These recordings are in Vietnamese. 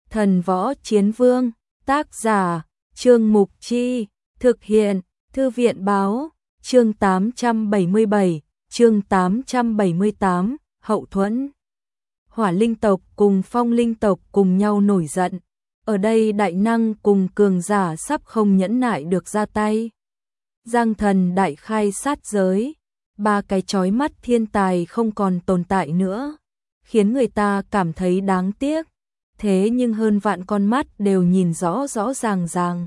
Thần Võ Chiến Vương, tác giả, Trương Mục Chi, thực hiện, Thư viện Báo, chương 877, chương 878, hậu thuẫn. Hỏa linh tộc cùng phong linh tộc cùng nhau nổi giận. Ở đây đại năng cùng cường giả sắp không nhẫn nại được ra tay. Giang Thần đại khai sát giới, ba cái chói mắt thiên tài không còn tồn tại nữa, khiến người ta cảm thấy đáng tiếc. Thế nhưng hơn vạn con mắt đều nhìn rõ rõ ràng ràng.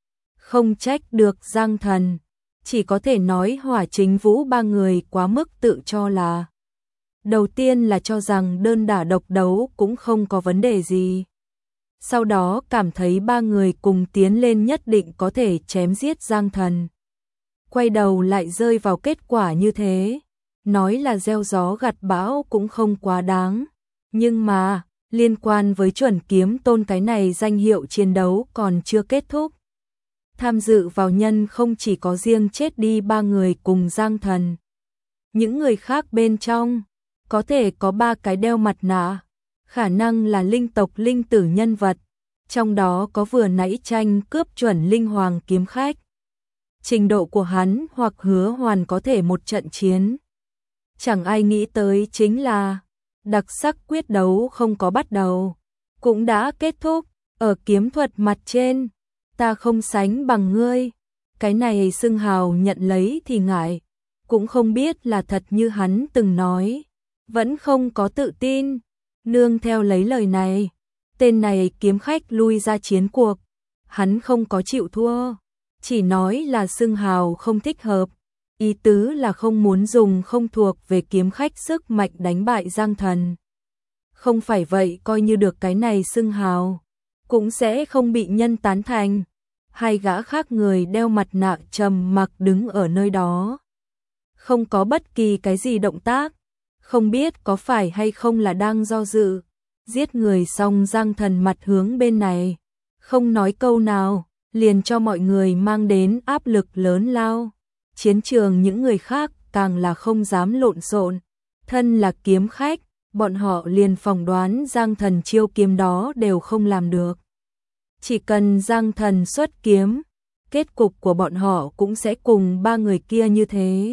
Không trách được Giang Thần, chỉ có thể nói Hỏa Chính Vũ ba người quá mức tự cho là. Đầu tiên là cho rằng đơn đả độc đấu cũng không có vấn đề gì. Sau đó cảm thấy ba người cùng tiến lên nhất định có thể chém giết Giang Thần. Quay đầu lại rơi vào kết quả như thế. Nói là gieo gió gặt bão cũng không quá đáng. Nhưng mà, liên quan với Chuẩn Kiếm Tôn cái này danh hiệu chiến đấu còn chưa kết thúc. Tham dự vào nhân không chỉ có riêng chết đi ba người cùng Giang Thần. Những người khác bên trong, có thể có ba cái đeo mặt nạ, khả năng là linh tộc linh tử nhân vật, trong đó có vừa nãy tranh cướp Chuẩn Linh Hoàng kiếm khách. Trình độ của hắn hoặc Hứa Hoàn có thể một trận chiến. Chẳng ai nghĩ tới chính là đặc sắc quyết đấu không có bắt đầu, cũng đã kết thúc. Ở kiếm thuật mặt trên, ta không sánh bằng ngươi. Cái này xưng hào nhận lấy thì ngại, cũng không biết là thật như hắn từng nói, vẫn không có tự tin. Nương theo lấy lời này, tên này kiếm khách lui ra chiến cuộc. Hắn không có chịu thua, chỉ nói là xưng hào không thích hợp, ý tứ là không muốn dùng không thuộc về kiếm khách sức mạnh đánh bại Giang Thần. Không phải vậy coi như được cái này xưng hào, cũng sẽ không bị nhân tán thành. Hai gã khác người đeo mặt nạ trầm mặc đứng ở nơi đó, không có bất kỳ cái gì động tác, không biết có phải hay không là đang do dự. Giết người xong Giang Thần mặt hướng bên này, không nói câu nào, liền cho mọi người mang đến áp lực lớn lao. Chiến trường những người khác càng là không dám lộn xộn. Thân là kiếm khách, bọn họ liền phỏng đoán Giang Thần chiêu kiếm đó đều không làm được. Chỉ cần Giang Thần xuất kiếm, kết cục của bọn họ cũng sẽ cùng ba người kia như thế.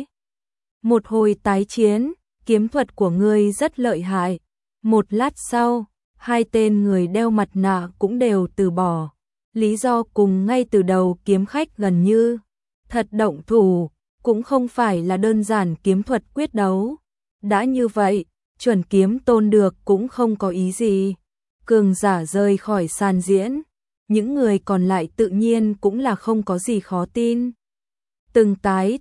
Một hồi tái chiến, kiếm thuật của ngươi rất lợi hại. Một lát sau, hai tên người đeo mặt nạ cũng đều từ bỏ. Lý do cùng ngay từ đầu kiếm khách gần như thật động thủ, cũng không phải là đơn giản kiếm thuật quyết đấu. Đã như vậy, Chuẩn Kiếm Tôn được cũng không có ý gì. Cường giả rơi khỏi sàn diễn, những người còn lại tự nhiên cũng là không có gì khó tin. Từng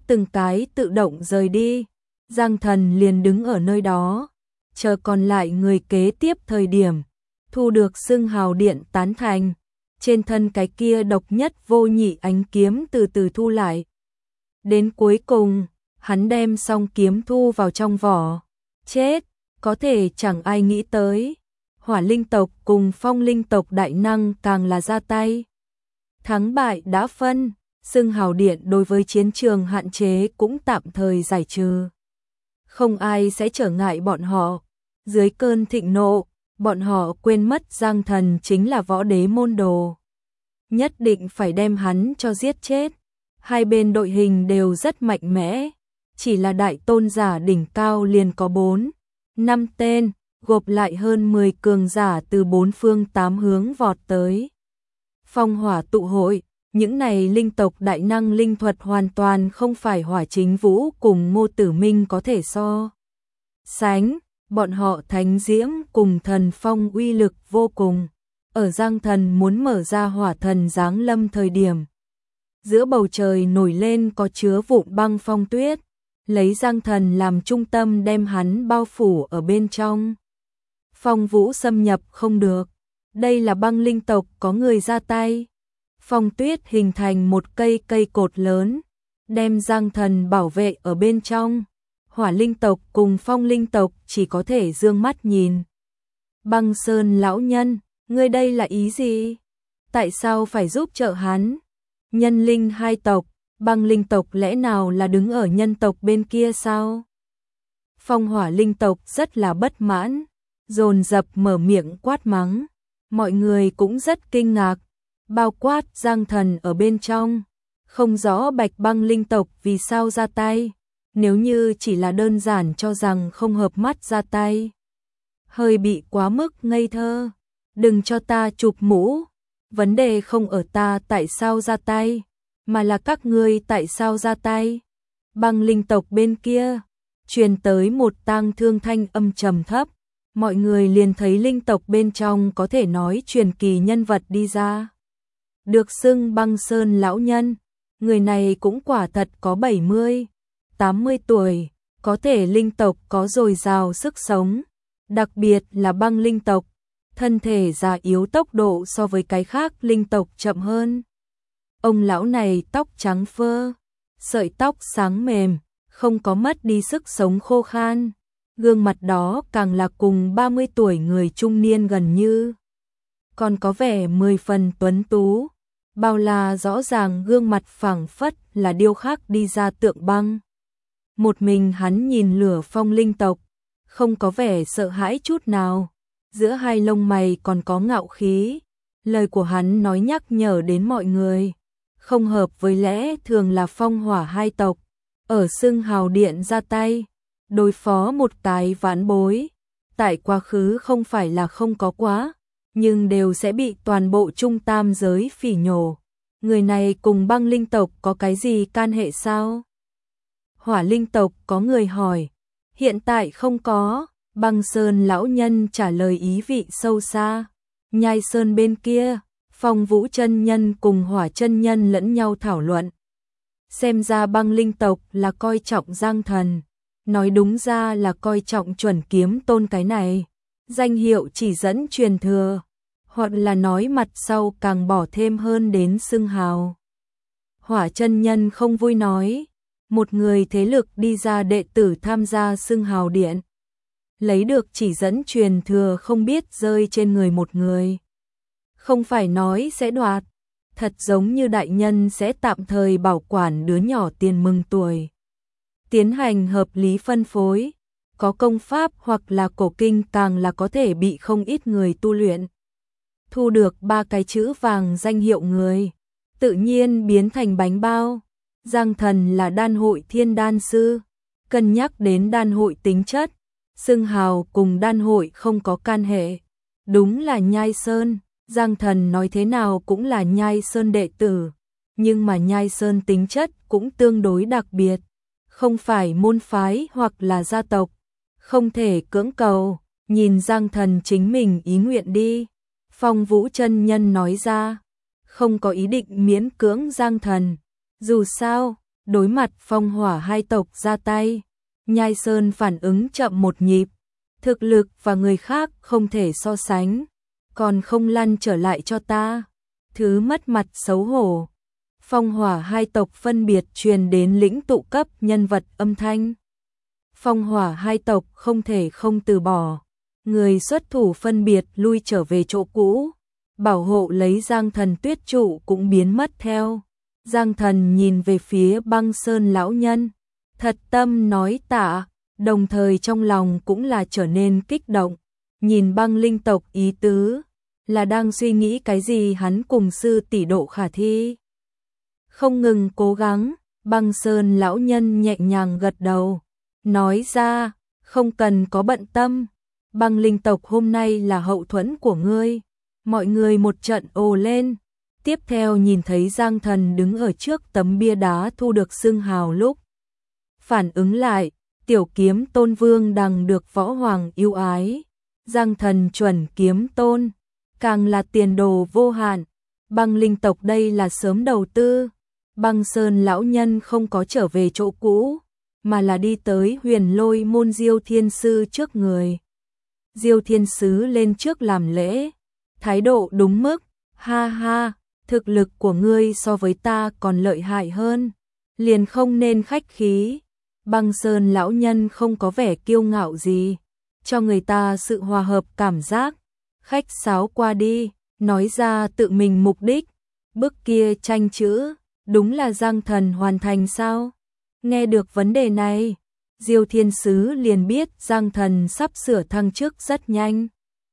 cái tự động rời đi. Giang Thần liền đứng ở nơi đó, chờ còn lại người kế tiếp thời điểm, thu được xưng hào điện tán thành. Trên thân cái kia độc nhất vô nhị ánh kiếm từ từ thu lại. Đến cuối cùng, hắn đem xong kiếm thu vào trong vỏ. Chết, có thể chẳng ai nghĩ tới. Hỏa linh tộc cùng phong linh tộc đại năng càng là ra tay. Thắng bại đã phân, xưng hào điện đối với chiến trường hạn chế cũng tạm thời giải trừ. Không ai sẽ trở ngại bọn họ. Dưới cơn thịnh nộ, bọn họ quên mất Giang Thần chính là võ đế môn đồ. Nhất định phải đem hắn cho giết chết. Hai bên đội hình đều rất mạnh mẽ. Chỉ là đại tôn giả đỉnh cao liền có 4, 5 tên, gộp lại hơn 10 cường giả từ 4 phương 8 hướng vọt tới. Phong hỏa tụ hội, những này linh tộc đại năng linh thuật hoàn toàn không phải Hỏa Chính Vũ cùng Ngô Tử Minh có thể so sánh. Bọn họ thánh diễm cùng thần phong uy lực vô cùng. Ở Giang Thần muốn mở ra hỏa thần giáng lâm thời điểm, giữa bầu trời nổi lên có chứa vụn băng phong tuyết, lấy Giang Thần làm trung tâm đem hắn bao phủ ở bên trong. Phong vũ xâm nhập không được, đây là băng linh tộc có người ra tay. Phong tuyết hình thành một cây cột lớn, đem Giang Thần bảo vệ ở bên trong. Hỏa linh tộc cùng phong linh tộc chỉ có thể dương mắt nhìn. Băng Sơn lão nhân, ngươi đây là ý gì? Tại sao phải giúp trợ hắn? Nhân linh hai tộc, băng linh tộc lẽ nào là đứng ở nhân tộc bên kia sao? Phong hỏa linh tộc rất là bất mãn, dồn dập mở miệng quát mắng. Mọi người cũng rất kinh ngạc, bao quát Giang Thần ở bên trong. Không rõ Bạch Băng linh tộc vì sao ra tay, nếu như chỉ là đơn giản cho rằng không hợp mắt ra tay. Hơi bị quá mức ngây thơ, đừng cho ta chụp mũ, vấn đề không ở ta tại sao ra tay, mà là các ngươi tại sao ra tay. Băng linh tộc bên kia, truyền tới một tang thương thanh âm trầm thấp, mọi người liền thấy linh tộc bên trong có thể nói truyền kỳ nhân vật đi ra. Được xưng Băng Sơn lão nhân, người này cũng quả thật có 70, 80 tuổi, có thể linh tộc có dồi dào sức sống, đặc biệt là băng linh tộc, thân thể già yếu tốc độ so với cái khác linh tộc chậm hơn. Ông lão này tóc trắng phơ, sợi tóc sáng mềm, không có mất đi sức sống khô khan, gương mặt đó càng là cùng 30 tuổi người trung niên gần như. Còn có vẻ 10 phần tuấn tú, bao la rõ ràng gương mặt phảng phất là điêu khắc đi ra tượng băng. Một mình hắn nhìn Lửa Phong linh tộc, không có vẻ sợ hãi chút nào, giữa hai lông mày còn có ngạo khí. Lời của hắn nói nhắc nhở đến mọi người, không hợp với lẽ thường là Phong Hỏa hai tộc ở Xưng Hào Điện ra tay đối phó một cái vãn bối, tại quá khứ không phải là không có quá, nhưng đều sẽ bị toàn bộ trung tam giới phỉ nhổ. Người này cùng băng linh tộc có cái gì can hệ sao? Hỏa linh tộc có người hỏi. Hiện tại không có, Băng Sơn lão nhân trả lời ý vị sâu xa. Nhai Sơn bên kia, Phong Vũ chân nhân cùng Hỏa chân nhân lẫn nhau thảo luận. Xem ra băng linh tộc là coi trọng Giang Thần, nói đúng ra là coi trọng Chuẩn Kiếm Tôn cái này. Danh hiệu chỉ dẫn truyền thừa, hoặc là nói mặt sau càng bỏ thêm hơn đến xưng hào. Hỏa chân nhân không vui nói, một người thế lực đi ra đệ tử tham gia xưng hào điện, lấy được chỉ dẫn truyền thừa không biết rơi trên người một người. Không phải nói sẽ đoạt, thật giống như đại nhân sẽ tạm thời bảo quản đứa nhỏ tiền mừng tuổi. Tiến hành hợp lý phân phối, có công pháp hoặc là cổ kinh càng là có thể bị không ít người tu luyện. Thu được 3 cái chữ vàng danh hiệu người, tự nhiên biến thành bánh bao. Giang Thần là đan hội thiên đan sư, cân nhắc đến đan hội tính chất, xưng hào cùng đan hội không có can hệ. Đúng là Nhai Sơn, Giang Thần nói thế nào cũng là Nhai Sơn đệ tử, nhưng mà Nhai Sơn tính chất cũng tương đối đặc biệt, không phải môn phái hoặc là gia tộc, không thể cưỡng cầu, nhìn Giang Thần chính mình ý nguyện đi. Phong Vũ chân nhân nói ra, không có ý định miễn cưỡng Giang Thần. Dù sao, đối mặt Phong Hỏa hai tộc ra tay, Nhai Sơn phản ứng chậm một nhịp, thực lực và người khác không thể so sánh, còn không lăn trở lại cho ta. Thứ mất mặt xấu hổ. Phong Hỏa hai tộc phân biệt truyền đến lĩnh tụ cấp nhân vật âm thanh. Phong Hỏa hai tộc không thể không từ bỏ, người xuất thủ phân biệt lui trở về chỗ cũ, bảo hộ lấy Giang Thần tuyết trụ cũng biến mất theo. Giang Thần nhìn về phía Băng Sơn lão nhân, thật tâm nói tạ, đồng thời trong lòng cũng là trở nên kích động, nhìn băng linh tộc ý tứ, là đang suy nghĩ cái gì hắn cùng sư tỷ độ khả thi. Không ngừng cố gắng, Băng Sơn lão nhân nhẹ nhàng gật đầu, nói ra, không cần có bận tâm, băng linh tộc hôm nay là hậu thuẫn của ngươi. Mọi người một trận ồ lên. Tiếp theo nhìn thấy Giang Thần đứng ở trước tấm bia đá thu được xưng hào lúc phản ứng lại, Tiểu Kiếm Tôn Vương Đằng được võ hoàng yêu ái, Giang Thần Chuẩn Kiếm Tôn, càng là tiền đồ vô hạn. Băng linh tộc đây là sớm đầu tư. Băng Sơn lão nhân không có trở về chỗ cũ, mà là đi tới Huyền Lôi môn Diêu Thiên Sư trước người. Diêu Thiên Sứ lên trước làm lễ, thái độ đúng mức, ha ha, thực lực của ngươi so với ta còn lợi hại hơn, liền không nên khách khí. Băng Sơn lão nhân không có vẻ kiêu ngạo gì, cho người ta sự hòa hợp cảm giác, khách sáo qua đi, nói ra tự mình mục đích. Bức kia tranh chữ, đúng là Giang Thần hoàn thành sao? Nghe được vấn đề này, Diêu Thiên Sứ liền biết Giang Thần sắp sửa thăng chức rất nhanh.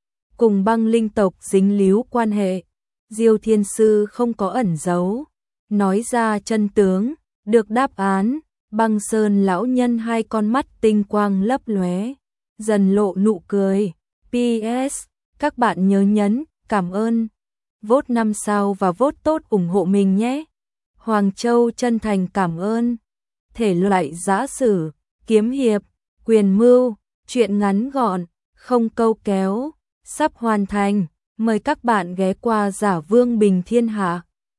cùng băng linh tộc dính líu quan hệ. Diêu Thiên Sư không có ẩn giấu, nói ra chân tướng, được đáp án, Băng Sơn lão nhân hai con mắt tinh quang lấp lóe, dần lộ nụ cười. PS, các bạn nhớ nhấn cảm ơn, vote 5 sao và vote tốt ủng hộ mình nhé. Hoàng Châu chân thành cảm ơn. Thể loại giã sử, kiếm hiệp, quyền mưu, truyện ngắn gọn, không câu kéo, sắp hoàn thành. Mời các bạn ghé qua Giả Vương Bình Thiên Hạ.